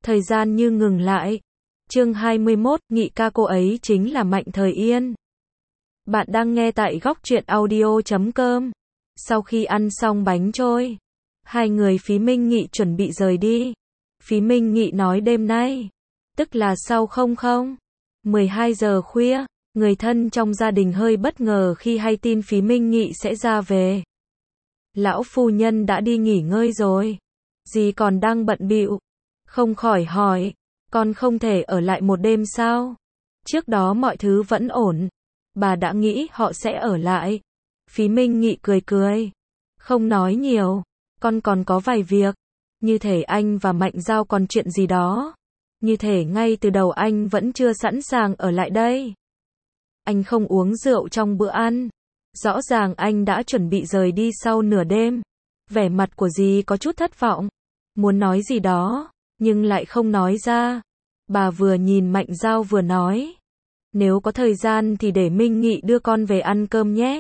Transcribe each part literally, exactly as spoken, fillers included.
Thời gian như ngừng lại. Chương hai mươi mốt, nghị ca cô ấy chính là Mạnh Thời Yên. Bạn đang nghe tại góc truyện audio chấm com. Sau khi ăn xong bánh trôi, hai người Phí Minh Nghị chuẩn bị rời đi. Phí Minh Nghị nói đêm nay, tức là sau không không, mười hai giờ khuya, người thân trong gia đình hơi bất ngờ khi hay tin Phí Minh Nghị sẽ ra về. Lão phu nhân đã đi nghỉ ngơi rồi, dì còn đang bận bịu, không khỏi hỏi, con không thể ở lại một đêm sao? Trước đó mọi thứ vẫn ổn, bà đã nghĩ họ sẽ ở lại. Phí Minh Nghị cười cười, không nói nhiều, con còn có vài việc, như thể anh và Mạnh Giao còn chuyện gì đó, như thể ngay từ đầu anh vẫn chưa sẵn sàng ở lại đây. Anh không uống rượu trong bữa ăn, rõ ràng anh đã chuẩn bị rời đi sau nửa đêm. Vẻ mặt của dì có chút thất vọng, muốn nói gì đó, nhưng lại không nói ra. Bà vừa nhìn Mạnh Giao vừa nói, nếu có thời gian thì để Minh Nghị đưa con về ăn cơm nhé.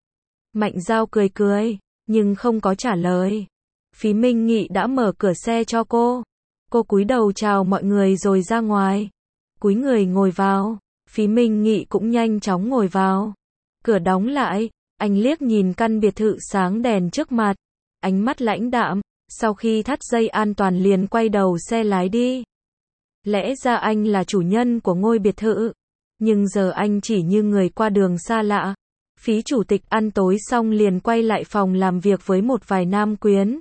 Mạnh Giao cười cười, nhưng không có trả lời. Phí Minh Nghị đã mở cửa xe cho cô. Cô cúi đầu chào mọi người rồi ra ngoài. Cúi người ngồi vào, Phí Minh Nghị cũng nhanh chóng ngồi vào. Cửa đóng lại, anh liếc nhìn căn biệt thự sáng đèn trước mặt, ánh mắt lãnh đạm, sau khi thắt dây an toàn liền quay đầu xe lái đi. Lẽ ra anh là chủ nhân của ngôi biệt thự, nhưng giờ anh chỉ như người qua đường xa lạ. Phí chủ tịch ăn tối xong liền quay lại phòng làm việc với một vài nam quyến.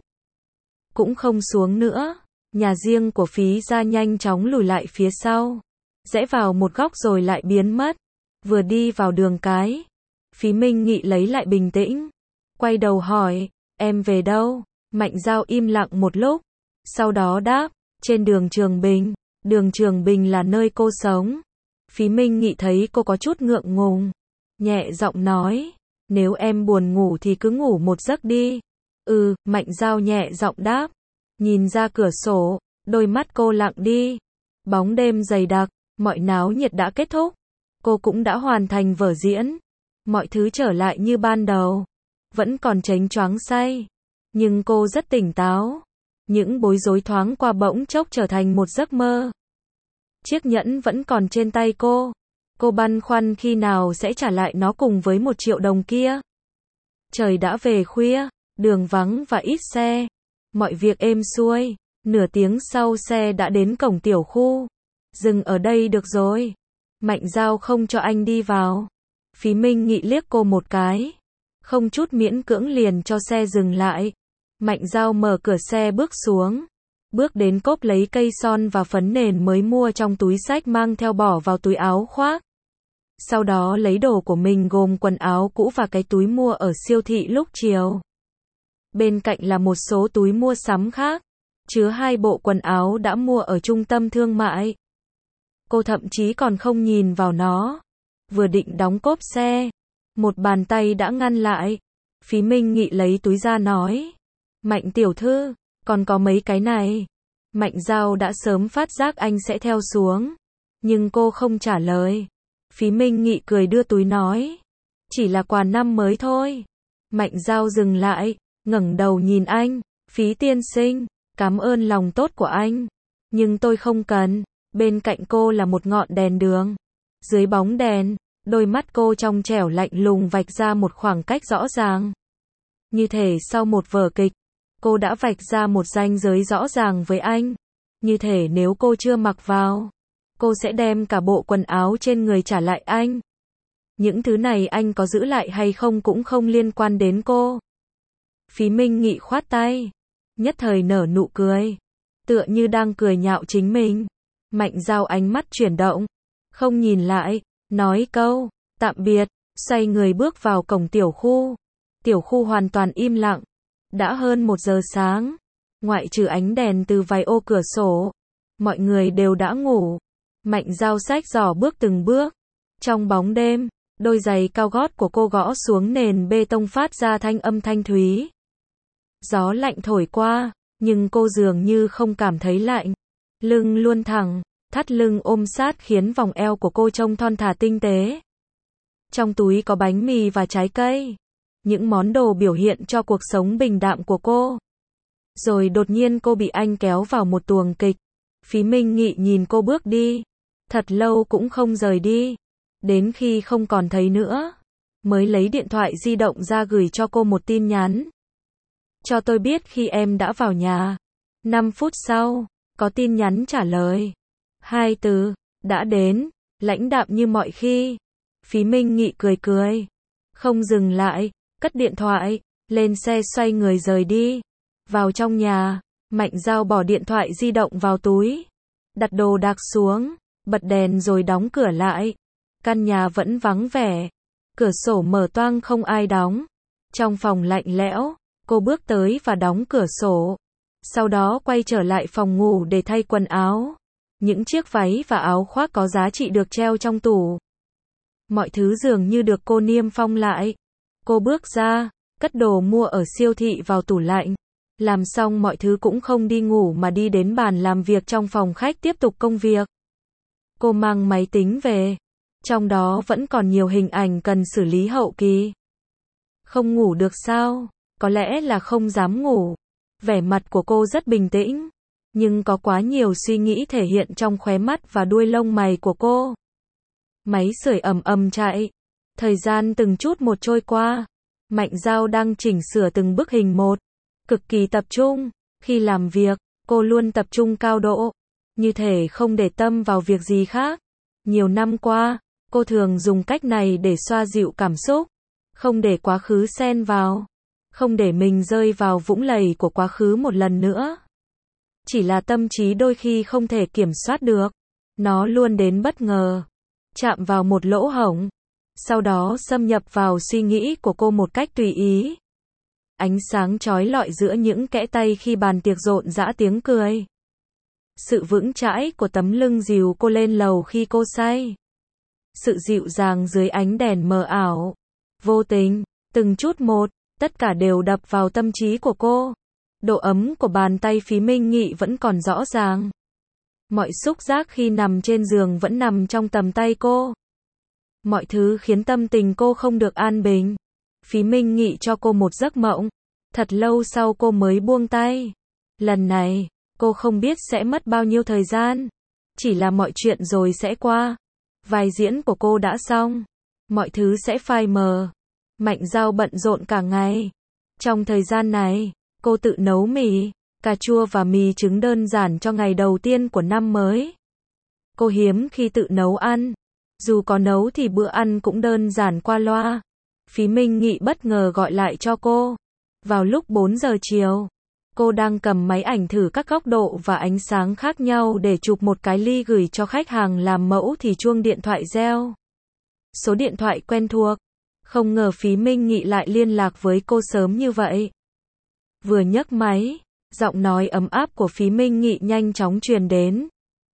Cũng không xuống nữa, nhà riêng của Phí gia nhanh chóng lùi lại phía sau, rẽ vào một góc rồi lại biến mất. Vừa đi vào đường cái, Phí Minh Nghị lấy lại bình tĩnh, quay đầu hỏi, em về đâu? Mạnh Giao im lặng một lúc, sau đó đáp, trên đường Trường Bình. Đường Trường Bình là nơi cô sống. Phí Minh Nghị thấy cô có chút ngượng ngùng, nhẹ giọng nói, nếu em buồn ngủ thì cứ ngủ một giấc đi. Ừ, Mạnh Giao nhẹ giọng đáp, nhìn ra cửa sổ, đôi mắt cô lặng đi. Bóng đêm dày đặc, mọi náo nhiệt đã kết thúc. Cô cũng đã hoàn thành vở diễn. Mọi thứ trở lại như ban đầu. Vẫn còn chếnh choáng say, nhưng cô rất tỉnh táo. Những bối rối thoáng qua bỗng chốc trở thành một giấc mơ. Chiếc nhẫn vẫn còn trên tay cô. Cô băn khoăn khi nào sẽ trả lại nó cùng với một triệu đồng kia. Trời đã về khuya, đường vắng và ít xe. Mọi việc êm xuôi. Nửa tiếng sau xe đã đến cổng tiểu khu. Dừng ở đây được rồi. Mạnh Giao không cho anh đi vào. Phí Minh Nghị liếc cô một cái, không chút miễn cưỡng liền cho xe dừng lại. Mạnh Giao mở cửa xe bước xuống, bước đến cốp lấy cây son và phấn nền mới mua trong túi xách mang theo bỏ vào túi áo khoác. Sau đó lấy đồ của mình gồm quần áo cũ và cái túi mua ở siêu thị lúc chiều. Bên cạnh là một số túi mua sắm khác, chứa hai bộ quần áo đã mua ở trung tâm thương mại. Cô thậm chí còn không nhìn vào nó. Vừa định đóng cốp xe, một bàn tay đã ngăn lại. Phí Minh Nghị lấy túi ra nói, Mạnh tiểu thư, còn có mấy cái này. Mạnh Giao đã sớm phát giác anh sẽ theo xuống, nhưng cô không trả lời. Phí Minh Nghị cười đưa túi nói, chỉ là quà năm mới thôi. Mạnh Giao dừng lại, ngẩng đầu nhìn anh, Phí tiên sinh, cảm ơn lòng tốt của anh, nhưng tôi không cần. Bên cạnh cô là một ngọn đèn đường. Dưới bóng đèn, đôi mắt cô trong trẻo lạnh lùng vạch ra một khoảng cách rõ ràng. Như thể sau một vở kịch, cô đã vạch ra một ranh giới rõ ràng với anh. Như thể nếu cô chưa mặc vào, cô sẽ đem cả bộ quần áo trên người trả lại anh. Những thứ này anh có giữ lại hay không cũng không liên quan đến cô. Phí Minh Nghị khoát tay, nhất thời nở nụ cười, tựa như đang cười nhạo chính mình. Mạnh Giao ánh mắt chuyển động, không nhìn lại, nói câu, tạm biệt, xoay người bước vào cổng tiểu khu. Tiểu khu hoàn toàn im lặng. Đã hơn một giờ sáng, ngoại trừ ánh đèn từ vài ô cửa sổ, mọi người đều đã ngủ. Mạnh Giao xách giỏ bước từng bước. Trong bóng đêm, đôi giày cao gót của cô gõ xuống nền bê tông phát ra thanh âm thanh thúy. Gió lạnh thổi qua, nhưng cô dường như không cảm thấy lạnh. Lưng luôn thẳng, thắt lưng ôm sát khiến vòng eo của cô trông thon thả tinh tế. Trong túi có bánh mì và trái cây, những món đồ biểu hiện cho cuộc sống bình đạm của cô. Rồi đột nhiên cô bị anh kéo vào một tuồng kịch. Phí Minh Nghị nhìn cô bước đi. Thật lâu cũng không rời đi. Đến khi không còn thấy nữa, mới lấy điện thoại di động ra gửi cho cô một tin nhắn. Cho tôi biết khi em đã vào nhà. năm phút sau, có tin nhắn trả lời. Hai từ, đã đến, lãnh đạm như mọi khi. Phí Minh Nghị cười cười. Không dừng lại, cất điện thoại, lên xe xoay người rời đi. Vào trong nhà, Mạnh Dao bỏ điện thoại di động vào túi. Đặt đồ đạc xuống, bật đèn rồi đóng cửa lại. Căn nhà vẫn vắng vẻ. Cửa sổ mở toang không ai đóng. Trong phòng lạnh lẽo, cô bước tới và đóng cửa sổ. Sau đó quay trở lại phòng ngủ để thay quần áo. Những chiếc váy và áo khoác có giá trị được treo trong tủ. Mọi thứ dường như được cô niêm phong lại. Cô bước ra, cất đồ mua ở siêu thị vào tủ lạnh. Làm xong mọi thứ cũng không đi ngủ mà đi đến bàn làm việc trong phòng khách tiếp tục công việc. Cô mang máy tính về. Trong đó vẫn còn nhiều hình ảnh cần xử lý hậu kỳ. Không ngủ được sao? Có lẽ là không dám ngủ. Vẻ mặt của cô rất bình tĩnh. Nhưng có quá nhiều suy nghĩ thể hiện trong khóe mắt và đuôi lông mày của cô. Máy sưởi ầm ầm chạy. Thời gian từng chút một trôi qua. Mạnh Dao đang chỉnh sửa từng bức hình một. Cực kỳ tập trung. Khi làm việc, cô luôn tập trung cao độ. Như thể không để tâm vào việc gì khác. Nhiều năm qua, cô thường dùng cách này để xoa dịu cảm xúc. Không để quá khứ xen vào. Không để mình rơi vào vũng lầy của quá khứ một lần nữa. Chỉ là tâm trí đôi khi không thể kiểm soát được. Nó luôn đến bất ngờ. Chạm vào một lỗ hổng. Sau đó xâm nhập vào suy nghĩ của cô một cách tùy ý. Ánh sáng chói lọi giữa những kẽ tay khi bàn tiệc rộn rã tiếng cười. Sự vững chãi của tấm lưng dìu cô lên lầu khi cô say. Sự dịu dàng dưới ánh đèn mờ ảo. Vô tình, từng chút một, tất cả đều đập vào tâm trí của cô. Độ ấm của bàn tay Phí Minh Nghị vẫn còn rõ ràng. Mọi xúc giác khi nằm trên giường vẫn nằm trong tầm tay cô. Mọi thứ khiến tâm tình cô không được an bình. Phí Minh Nghị cho cô một giấc mộng. Thật lâu sau cô mới buông tay. Lần này, cô không biết sẽ mất bao nhiêu thời gian. Chỉ là mọi chuyện rồi sẽ qua. Vai diễn của cô đã xong. Mọi thứ sẽ phai mờ. Mạnh Dao bận rộn cả ngày. Trong thời gian này, cô tự nấu mì, cà chua và mì trứng đơn giản cho ngày đầu tiên của năm mới. Cô hiếm khi tự nấu ăn. Dù có nấu thì bữa ăn cũng đơn giản qua loa. Phí Minh Nghị bất ngờ gọi lại cho cô. Vào lúc bốn giờ chiều, cô đang cầm máy ảnh thử các góc độ và ánh sáng khác nhau để chụp một cái ly gửi cho khách hàng làm mẫu thì chuông điện thoại reo. Số điện thoại quen thuộc. Không ngờ Phí Minh Nghị lại liên lạc với cô sớm như vậy. Vừa nhấc máy, giọng nói ấm áp của Phí Minh Nghị nhanh chóng truyền đến.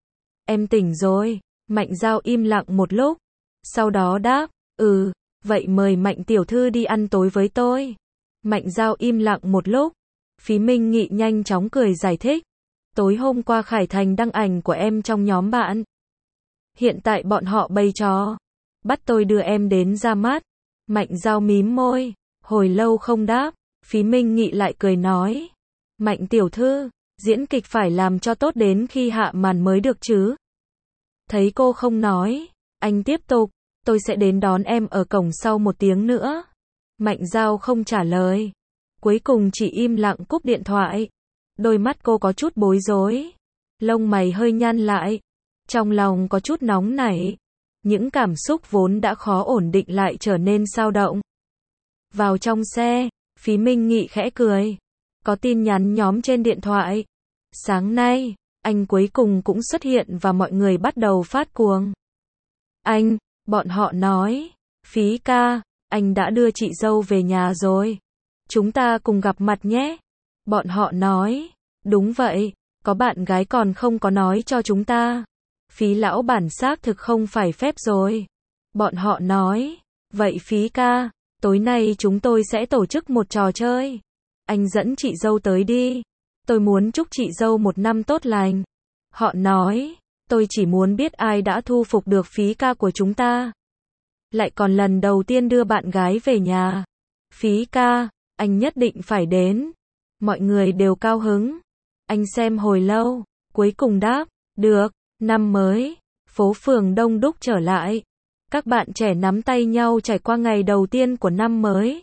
Em tỉnh rồi. Mạnh Dao im lặng một lúc. Sau đó đáp, ừ, vậy mời Mạnh tiểu thư đi ăn tối với tôi. Mạnh Dao im lặng một lúc. Phí Minh Nghị nhanh chóng cười giải thích. Tối hôm qua Khải Thành đăng ảnh của em trong nhóm bạn. Hiện tại bọn họ bày trò. Bắt tôi đưa em đến ra mắt. Mạnh Dao mím môi. Hồi lâu không đáp. Phí Minh Nghị lại cười nói. Mạnh tiểu thư, diễn kịch phải làm cho tốt đến khi hạ màn mới được chứ. Thấy cô không nói, anh tiếp tục. Tôi sẽ đến đón em ở cổng sau một tiếng nữa. Mạnh Dao không trả lời. Cuối cùng chỉ im lặng cúp điện thoại. Đôi mắt cô có chút bối rối. Lông mày hơi nhăn lại. Trong lòng có chút nóng nảy. Những cảm xúc vốn đã khó ổn định lại trở nên xao động. Vào trong xe, Phí Minh Nghị khẽ cười. Có tin nhắn nhóm trên điện thoại. Sáng nay, anh cuối cùng cũng xuất hiện và mọi người bắt đầu phát cuồng. Anh, bọn họ nói. Phí ca, anh đã đưa chị dâu về nhà rồi. Chúng ta cùng gặp mặt nhé. Bọn họ nói. Đúng vậy, có bạn gái còn không có nói cho chúng ta. Phí lão bản xác thực không phải phép rồi. Bọn họ nói. Vậy Phí ca, tối nay chúng tôi sẽ tổ chức một trò chơi. Anh dẫn chị dâu tới đi. Tôi muốn chúc chị dâu một năm tốt lành. Họ nói. Tôi chỉ muốn biết ai đã thu phục được Phí ca của chúng ta. Lại còn lần đầu tiên đưa bạn gái về nhà. Phí ca, anh nhất định phải đến. Mọi người đều cao hứng. Anh xem hồi lâu, cuối cùng đáp. Được, năm mới, phố phường đông đúc trở lại. Các bạn trẻ nắm tay nhau trải qua ngày đầu tiên của năm mới.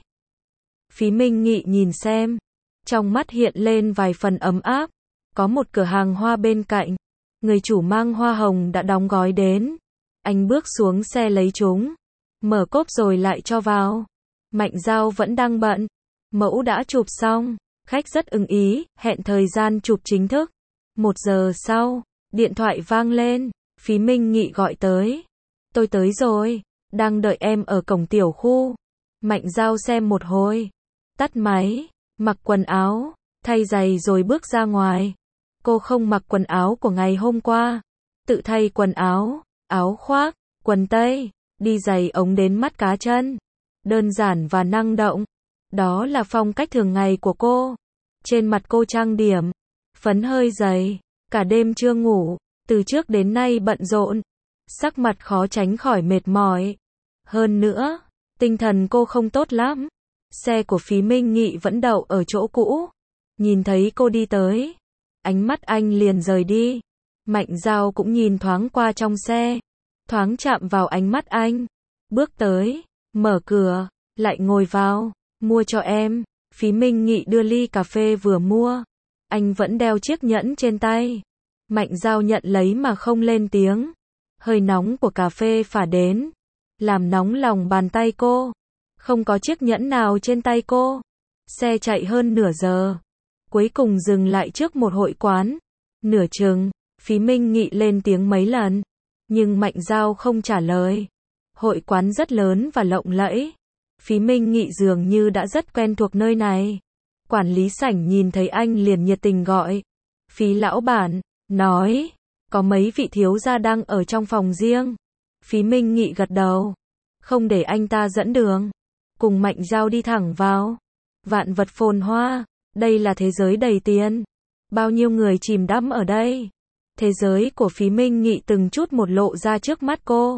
Phí Minh Nghị nhìn xem, trong mắt hiện lên vài phần ấm áp. Có một cửa hàng hoa bên cạnh, người chủ mang hoa hồng đã đóng gói đến. Anh bước xuống xe lấy chúng, mở cốp rồi lại cho vào. Mạnh Dao vẫn đang bận, mẫu đã chụp xong, khách rất ưng ý, hẹn thời gian chụp chính thức. Một giờ sau, điện thoại vang lên, Phí Minh Nghị gọi tới. Tôi tới rồi, đang đợi em ở cổng tiểu khu. Mạnh Dao xem một hồi, tắt máy, mặc quần áo, thay giày rồi bước ra ngoài. Cô không mặc quần áo của ngày hôm qua, tự thay quần áo, áo khoác, quần tây, đi giày ống đến mắt cá chân. Đơn giản và năng động, đó là phong cách thường ngày của cô. Trên mặt cô trang điểm, phấn hơi dày, cả đêm chưa ngủ, từ trước đến nay bận rộn, sắc mặt khó tránh khỏi mệt mỏi. Hơn nữa, tinh thần cô không tốt lắm. Xe của Phí Minh Nghị vẫn đậu ở chỗ cũ. Nhìn thấy cô đi tới, ánh mắt anh liền rời đi. Mạnh Dao cũng nhìn thoáng qua trong xe, thoáng chạm vào ánh mắt anh. Bước tới, mở cửa, lại ngồi vào, mua cho em. Phí Minh Nghị đưa ly cà phê vừa mua. Anh vẫn đeo chiếc nhẫn trên tay. Mạnh Dao nhận lấy mà không lên tiếng. Hơi nóng của cà phê phả đến, làm nóng lòng bàn tay cô. Không có chiếc nhẫn nào trên tay cô. Xe chạy hơn nửa giờ, cuối cùng dừng lại trước một hội quán. Nửa chừng, Phí Minh Nghị lên tiếng mấy lần, nhưng Mạnh Dao không trả lời. Hội quán rất lớn và lộng lẫy. Phí Minh Nghị dường như đã rất quen thuộc nơi này. Quản lý sảnh nhìn thấy anh liền nhiệt tình gọi. Phí lão bản, nói, có mấy vị thiếu gia đang ở trong phòng riêng. Phí Minh Nghị gật đầu, không để anh ta dẫn đường. Cùng Mạnh Dao đi thẳng vào. Vạn vật phồn hoa, đây là thế giới đầy tiền. Bao nhiêu người chìm đắm ở đây. Thế giới của Phí Minh Nghị từng chút một lộ ra trước mắt cô.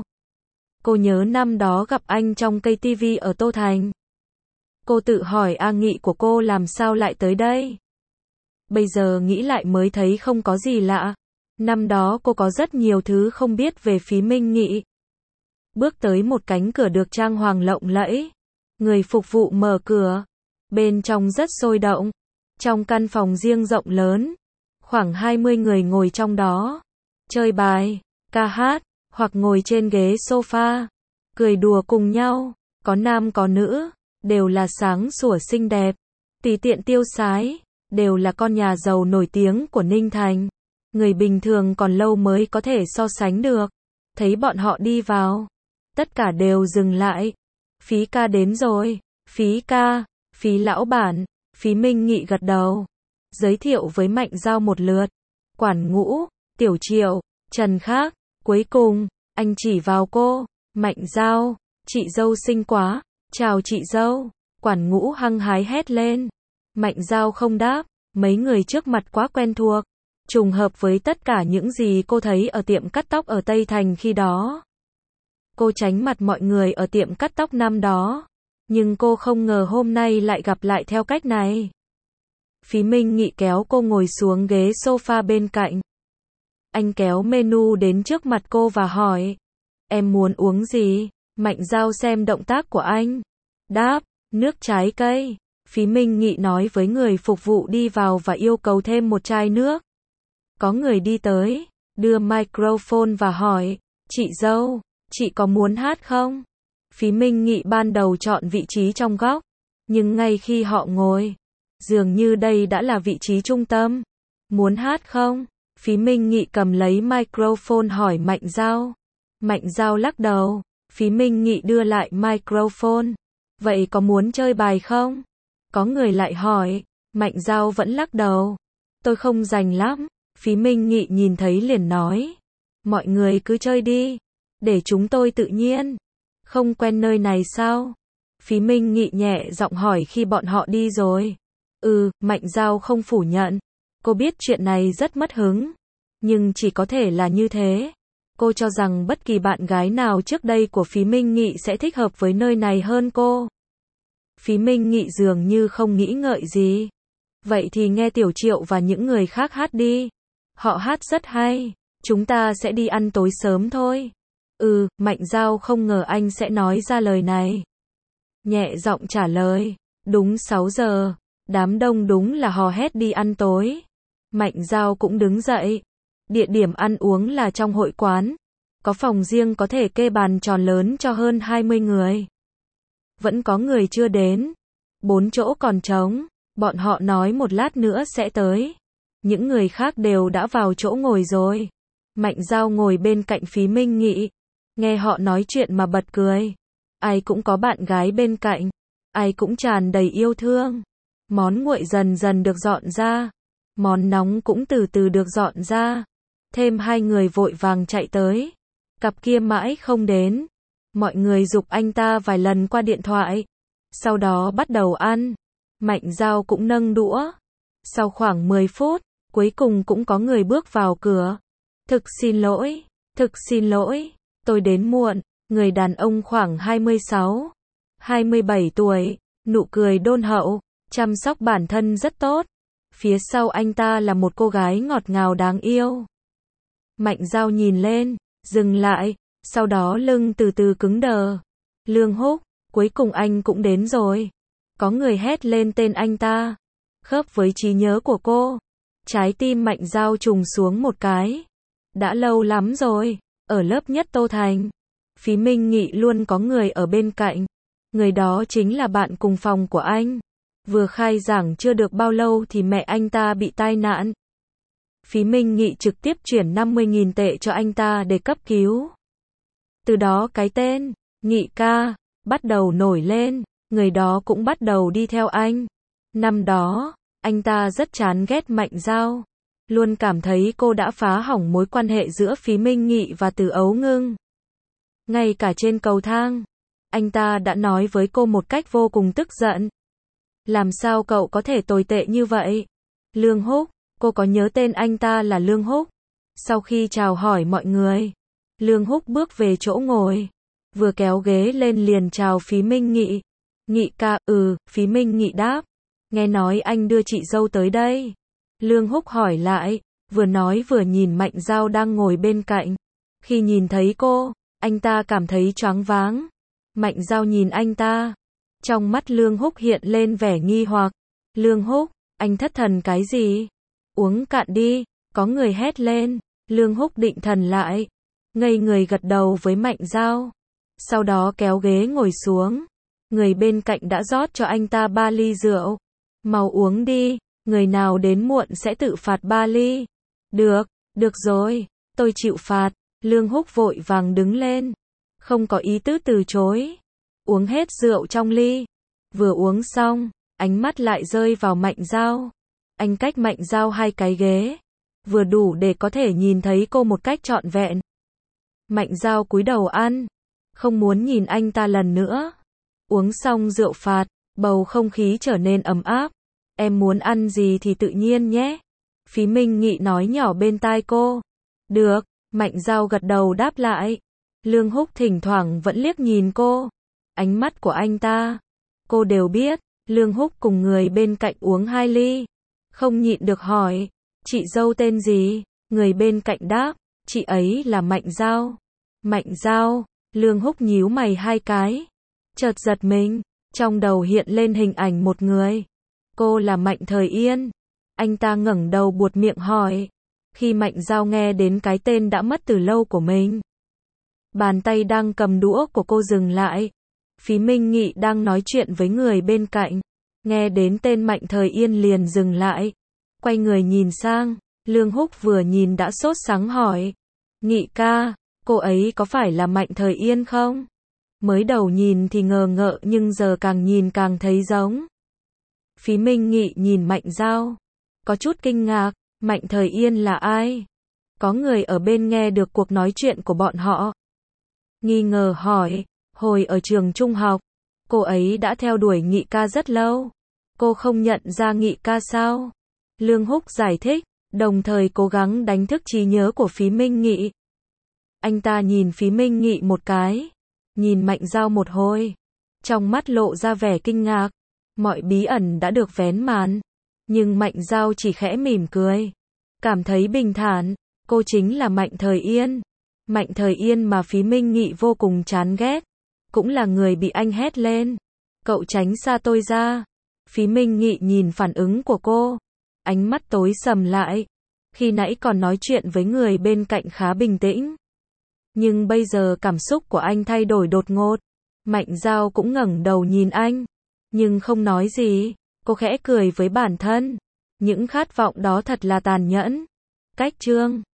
Cô nhớ năm đó gặp anh trong cây tivi ở Tô Thành. Cô tự hỏi A Nghị của cô làm sao lại tới đây. Bây giờ nghĩ lại mới thấy không có gì lạ. Năm đó cô có rất nhiều thứ không biết về Phí Minh Nghị. Bước tới một cánh cửa được trang hoàng lộng lẫy. Người phục vụ mở cửa. Bên trong rất sôi động. Trong căn phòng riêng rộng lớn, khoảng hai mươi người ngồi trong đó. Chơi bài, ca hát, hoặc ngồi trên ghế sofa. Cười đùa cùng nhau. Có nam có nữ, đều là sáng sủa xinh đẹp. Tùy tiện tiêu sái, đều là con nhà giàu nổi tiếng của Ninh Thành. Người bình thường còn lâu mới có thể so sánh được. Thấy bọn họ đi vào, tất cả đều dừng lại. Phí ca đến rồi. Phí ca, Phí lão bản. Phí Minh Nghị gật đầu, giới thiệu với Mạnh Dao một lượt. Quản Ngũ, Tiểu Triệu, Trần Khác. Cuối cùng, anh chỉ vào cô. Mạnh Dao, chị dâu xinh quá. Chào chị dâu. Quản Ngũ hăng hái hét lên. Mạnh Dao không đáp. Mấy người trước mặt quá quen thuộc, trùng hợp với tất cả những gì cô thấy ở tiệm cắt tóc ở Tây Thành khi đó. Cô tránh mặt mọi người ở tiệm cắt tóc năm đó, nhưng cô không ngờ hôm nay lại gặp lại theo cách này. Phí Minh Nghị kéo cô ngồi xuống ghế sofa bên cạnh. Anh kéo menu đến trước mặt cô và hỏi, em muốn uống gì? Mạnh Dao xem động tác của anh, đáp, nước trái cây. Phí Minh Nghị nói với người phục vụ đi vào và yêu cầu thêm một chai nước. Có người đi tới, đưa microphone và hỏi, chị dâu, chị có muốn hát không? Phí Minh Nghị ban đầu chọn vị trí trong góc, nhưng ngay khi họ ngồi, dường như đây đã là vị trí trung tâm. Muốn hát không? Phí Minh Nghị cầm lấy microphone hỏi Mạnh Dao. Mạnh Dao lắc đầu. Phí Minh Nghị đưa lại microphone. Vậy có muốn chơi bài không? Có người lại hỏi. Mạnh Dao vẫn lắc đầu. Tôi không rành lắm. Phí Minh Nghị nhìn thấy liền nói. Mọi người cứ chơi đi, để chúng tôi tự nhiên. Không quen nơi này sao? Phí Minh Nghị nhẹ giọng hỏi khi bọn họ đi rồi. Ừ, Mạnh Dao không phủ nhận. Cô biết chuyện này rất mất hứng, nhưng chỉ có thể là như thế. Cô cho rằng bất kỳ bạn gái nào trước đây của Phí Minh Nghị sẽ thích hợp với nơi này hơn cô. Phí Minh Nghị dường như không nghĩ ngợi gì. Vậy thì nghe Tiểu Triệu và những người khác hát đi. Họ hát rất hay. Chúng ta sẽ đi ăn tối sớm thôi. Ừ, Mạnh Dao không ngờ anh sẽ nói ra lời này. Nhẹ giọng trả lời. Đúng sáu giờ. Đám đông đúng là hò hét đi ăn tối. Mạnh Dao cũng đứng dậy. Địa điểm ăn uống là trong hội quán. Có phòng riêng có thể kê bàn tròn lớn cho hơn hai mươi người. Vẫn có người chưa đến. Bốn chỗ còn trống. Bọn họ nói một lát nữa sẽ tới. Những người khác đều đã vào chỗ ngồi rồi. Mạnh Dao ngồi bên cạnh Phí Minh Nghị. Nghe họ nói chuyện mà bật cười. Ai cũng có bạn gái bên cạnh. Ai cũng tràn đầy yêu thương. Món nguội dần dần được dọn ra. Món nóng cũng từ từ được dọn ra. Thêm hai người vội vàng chạy tới. Cặp kia mãi không đến. Mọi người giục anh ta vài lần qua điện thoại. Sau đó bắt đầu ăn. Mạnh Dao cũng nâng đũa. Sau khoảng mười phút, cuối cùng cũng có người bước vào cửa. Thực xin lỗi, thực xin lỗi, tôi đến muộn. Người đàn ông khoảng hai mươi sáu, hai mươi bảy tuổi, nụ cười đôn hậu, chăm sóc bản thân rất tốt. Phía sau anh ta là một cô gái ngọt ngào đáng yêu. Mạnh Dao nhìn lên, dừng lại, sau đó lưng từ từ cứng đờ. Lương Húc, cuối cùng anh cũng đến rồi. Có người hét lên tên anh ta. Khớp với trí nhớ của cô. Trái tim Mạnh Dao trùng xuống một cái. Đã lâu lắm rồi, ở lớp nhất Tô Thành. Phí Minh Nghị luôn có người ở bên cạnh. Người đó chính là bạn cùng phòng của anh. Vừa khai giảng chưa được bao lâu thì mẹ anh ta bị tai nạn. Phí Minh Nghị trực tiếp chuyển năm mươi nghìn tệ cho anh ta để cấp cứu. Từ đó cái tên, Nghị ca, bắt đầu nổi lên. Người đó cũng bắt đầu đi theo anh. Năm đó, anh ta rất chán ghét Mạnh Dao. Luôn cảm thấy cô đã phá hỏng mối quan hệ giữa Phí Minh Nghị và Từ Ấu Ngưng. Ngay cả trên cầu thang, anh ta đã nói với cô một cách vô cùng tức giận. Làm sao cậu có thể tồi tệ như vậy? Lương Húc, cô có nhớ tên anh ta là Lương Húc? Sau khi chào hỏi mọi người, Lương Húc bước về chỗ ngồi. Vừa kéo ghế lên liền chào Phí Minh Nghị. Nghị ca, ừ, Phí Minh Nghị đáp. Nghe nói anh đưa chị dâu tới đây. Lương Húc hỏi lại, vừa nói vừa nhìn Mạnh Dao đang ngồi bên cạnh. Khi nhìn thấy cô, anh ta cảm thấy choáng váng. Mạnh Dao nhìn anh ta. Trong mắt Lương Húc hiện lên vẻ nghi hoặc. Lương Húc, anh thất thần cái gì? Uống cạn đi, có người hét lên. Lương Húc định thần lại. Ngây người gật đầu với Mạnh Dao. Sau đó kéo ghế ngồi xuống. Người bên cạnh đã rót cho anh ta ba ly rượu. Mau uống đi, người nào đến muộn sẽ tự phạt ba ly. Được, được rồi, tôi chịu phạt. Lương Húc vội vàng đứng lên. Không có ý tứ từ chối. Uống hết rượu trong ly. Vừa uống xong, ánh mắt lại rơi vào Mạnh Dao. Anh cách Mạnh Dao hai cái ghế. Vừa đủ để có thể nhìn thấy cô một cách trọn vẹn. Mạnh Dao cúi đầu ăn. Không muốn nhìn anh ta lần nữa. Uống xong rượu phạt, bầu không khí trở nên ấm áp. Em muốn ăn gì thì tự nhiên nhé. Phí Minh Nghị nói nhỏ bên tai cô. Được, Mạnh Dao gật đầu đáp lại. Lương Húc thỉnh thoảng vẫn liếc nhìn cô. Ánh mắt của anh ta, cô đều biết. Lương Húc cùng người bên cạnh uống hai ly. Không nhịn được hỏi, chị dâu tên gì? Người bên cạnh đáp, chị ấy là Mạnh Dao. Mạnh Dao, Lương Húc nhíu mày hai cái. Chợt giật mình, trong đầu hiện lên hình ảnh một người. Cô là Mạnh Thời Yên. Anh ta ngẩng đầu buột miệng hỏi. Khi Mạnh Dao nghe đến cái tên đã mất từ lâu của mình. Bàn tay đang cầm đũa của cô dừng lại. Phí Minh Nghị đang nói chuyện với người bên cạnh. Nghe đến tên Mạnh Thời Yên liền dừng lại. Quay người nhìn sang. Lương Húc vừa nhìn đã sốt sắng hỏi. Nghị ca, cô ấy có phải là Mạnh Thời Yên không? Mới đầu nhìn thì ngờ ngợ nhưng giờ càng nhìn càng thấy giống. Phí Minh Nghị nhìn Mạnh Dao. Có chút kinh ngạc. Mạnh Thời Yên là ai? Có người ở bên nghe được cuộc nói chuyện của bọn họ. Nghi ngờ hỏi. Hồi ở trường trung học, cô ấy đã theo đuổi Nghị ca rất lâu. Cô không nhận ra Nghị ca sao? Lương Húc giải thích, đồng thời cố gắng đánh thức trí nhớ của Phí Minh Nghị. Anh ta nhìn Phí Minh Nghị một cái. Nhìn Mạnh Dao một hồi. Trong mắt lộ ra vẻ kinh ngạc. Mọi bí ẩn đã được vén màn. Nhưng Mạnh Dao chỉ khẽ mỉm cười. Cảm thấy bình thản. Cô chính là Mạnh Thời Yên. Mạnh Thời Yên mà Phí Minh Nghị vô cùng chán ghét. Cũng là người bị anh hét lên. Cậu tránh xa tôi ra. Phí Minh Nghị nhìn phản ứng của cô. Ánh mắt tối sầm lại. Khi nãy còn nói chuyện với người bên cạnh khá bình tĩnh. Nhưng bây giờ cảm xúc của anh thay đổi đột ngột. Mạnh Giao cũng ngẩng đầu nhìn anh. Nhưng không nói gì. Cô khẽ cười với bản thân. Những khát vọng đó thật là tàn nhẫn. Cách chương